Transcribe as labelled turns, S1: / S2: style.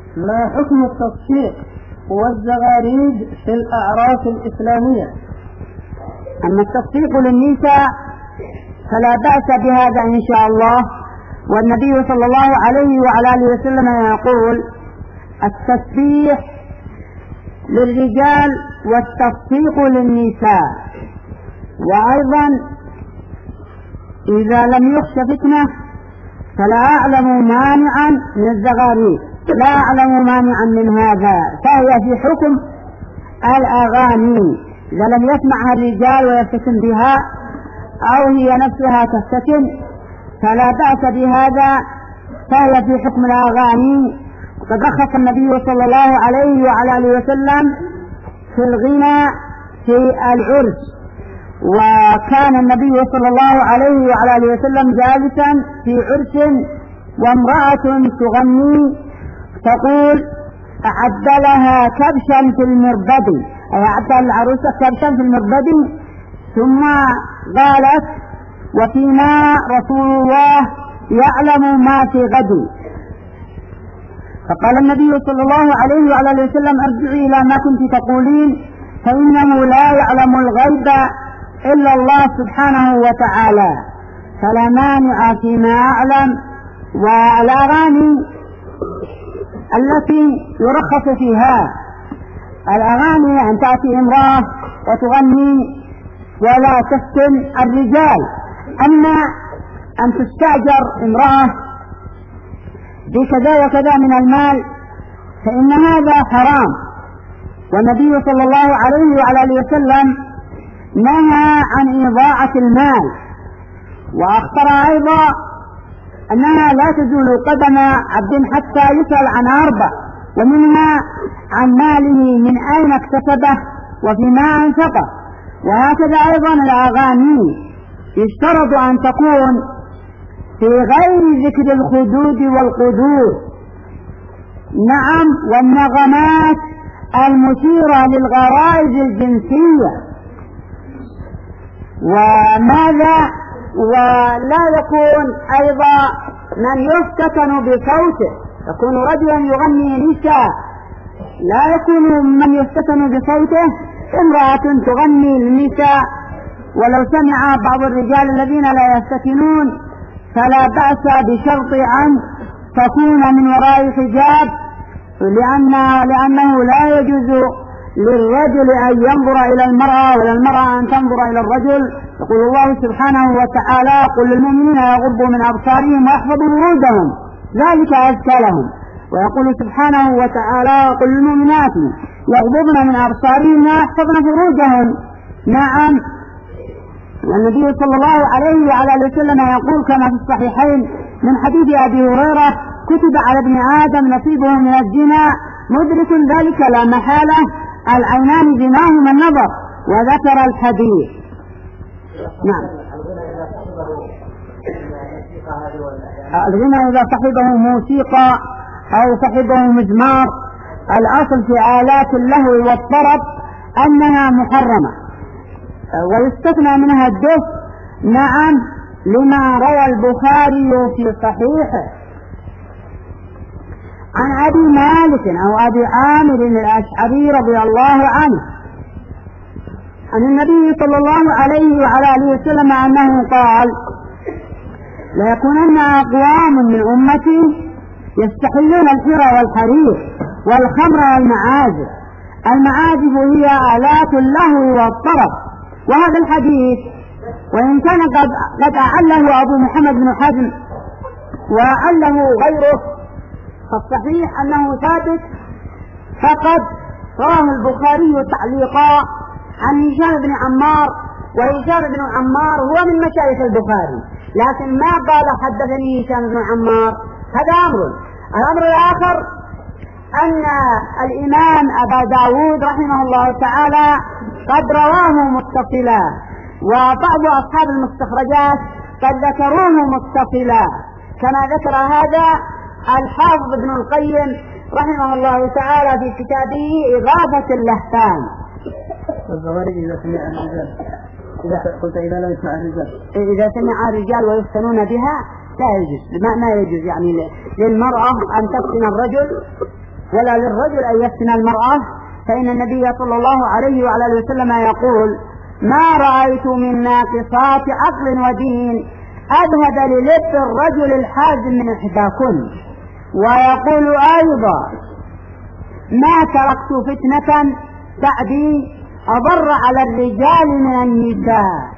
S1: ما حكم التصفيق والزغاريد في الأعراس الإسلامية؟
S2: أما التصفيق للنساء فلا بأس بهذا إن شاء الله، والنبي صلى الله عليه وعلى آله وسلم يقول: التسبيح للرجال والتصفيق للنساء. وأيضا إذا لم يخش فتنة فلا أعلم مانعا من الزغاريد، لا أعلم مانعا من هذا، فهي في حكم الأغاني إذا لم يسمعها الرجال ويفتن بها أو هي نفسها تفتن فلا بأس بهذا، فهي في حكم الأغاني. وقد رخص النبي صلى الله عليه وعلى آله وسلم في الغنى في العرس، وكان النبي صلى الله عليه وعلى آله وسلم جالسا في عرس وامرأة تغني تقول: أعد لها كبشا في المربد، أي أعد العروسة كبشا في المربد، ثم قالت: وفينا رسول الله يعلم ما في غد. فقال النبي صلى الله عليه وعلى آله وسلم: ارجعي إلى ما كنت تقولين، فإنه لا يعلم الغيب إلا الله سبحانه وتعالى، فلا مانع فيما أعلم. والأغاني التي يرخص فيها الأغاني أن تأتي امرأة وتغني ولا تفتن الرجال، أما أن تستأجر امرأة بكذا وكذا من المال فإن هذا حرام. والنبي صلى الله عليه وعلى آله وسلم نهى عن إضاعة المال، وأخبر أيضا أنها لا تزول قدم عبد حتى يسأل عن 4، ومنها عن ماله من أين اكتسبه وفيما أنفقه. وهكذا أيضا الأغاني يشترط أن تكون في غير ذكر الخدود والقدور، نعم، والنغمات المثيرة للغرائز الجنسية. وماذا ولا يكون أيضا من يفتتن بصوته، يكون رجلا يغني نساء، لا يكون من يفتتن بصوته امرأة تغني النساء. ولو سمع بعض الرجال الذين لا يفتتنون فلا بأس بشرط أن تكون من وراء حجاب، لأنه لا يجوز للرجل أن ينظر إلى المرأة ولا المرأة أن تنظر إلى الرجل. يقول الله سبحانه وتعالى: قل للمؤمنين يغضوا من أبصارهم ويحفظوا فروجهم ذلك أزكى لهم. ويقول سبحانه وتعالى: قل للمؤمنات يغضبن من أبصارهن ويحفظن فروجهن. نعم، والنبي صلى الله عليه وعلى آله وسلم يقول كما في الصحيحين من حديث أبي هريرة: كتب على ابن آدم نصيبه من الزنا مدرك ذلك لا محالة، العينان زناهما النظر، وذكر الحديث. نعم، الغنى إذا صحبه موسيقى أو صحبه مزمار، الأصل في آلات اللهو والطرب أنها محرمة، ويستثنى منها الدف، نعم، لما روى البخاري في صحيحه عن أبي مالك أو أبي عامر الأشعري رضي الله عنه عن النبي صلى الله عليه وعلى آله وسلم أنه قال: ليكونن أقوام من أمتي يستحلون الحرى والحرير والخمر والمعازف. المعازف هي آلات اللهو والطرب. وهذا الحديث وإن كان قد أعله أبو محمد بن حزم وأعله غيره، فالصحيح أنه ثابت، فقد رواه البخاري تعليقا عن هشام بن عمار، وهشام بن عمار هو من مشايخ البخاري، لكن ما قال حدثني هشام بن عمار. هذا الأمر الآخر أن الإمام أبا داود رحمه الله تعالى قد رواه متصلا، وبعض أصحاب المستخرجات قد ذكروه متصلا، كما ذكر هذا الحافظ ابن القيم رحمه الله تعالى في كتابه إغاثة اللهفان.
S1: والزوارق إذا سمع الرجال، قلت إذا لا يسمع الرجال،
S2: إذا سمع الرجال ويفتنون بها لا يجوز، ما يجوز يعني للمرأة أن تفتن الرجل ولا للرجل أن يفتن المرأة، فإن النبي صلى الله عليه وعلى اله وسلم يقول: ما رأيت من ناقصات عقل ودين أذهب للب الرجل الحازم من إحداكن. ويقول أيضا: ما تركت فتنة بعدي أضر على الرجال من النساء.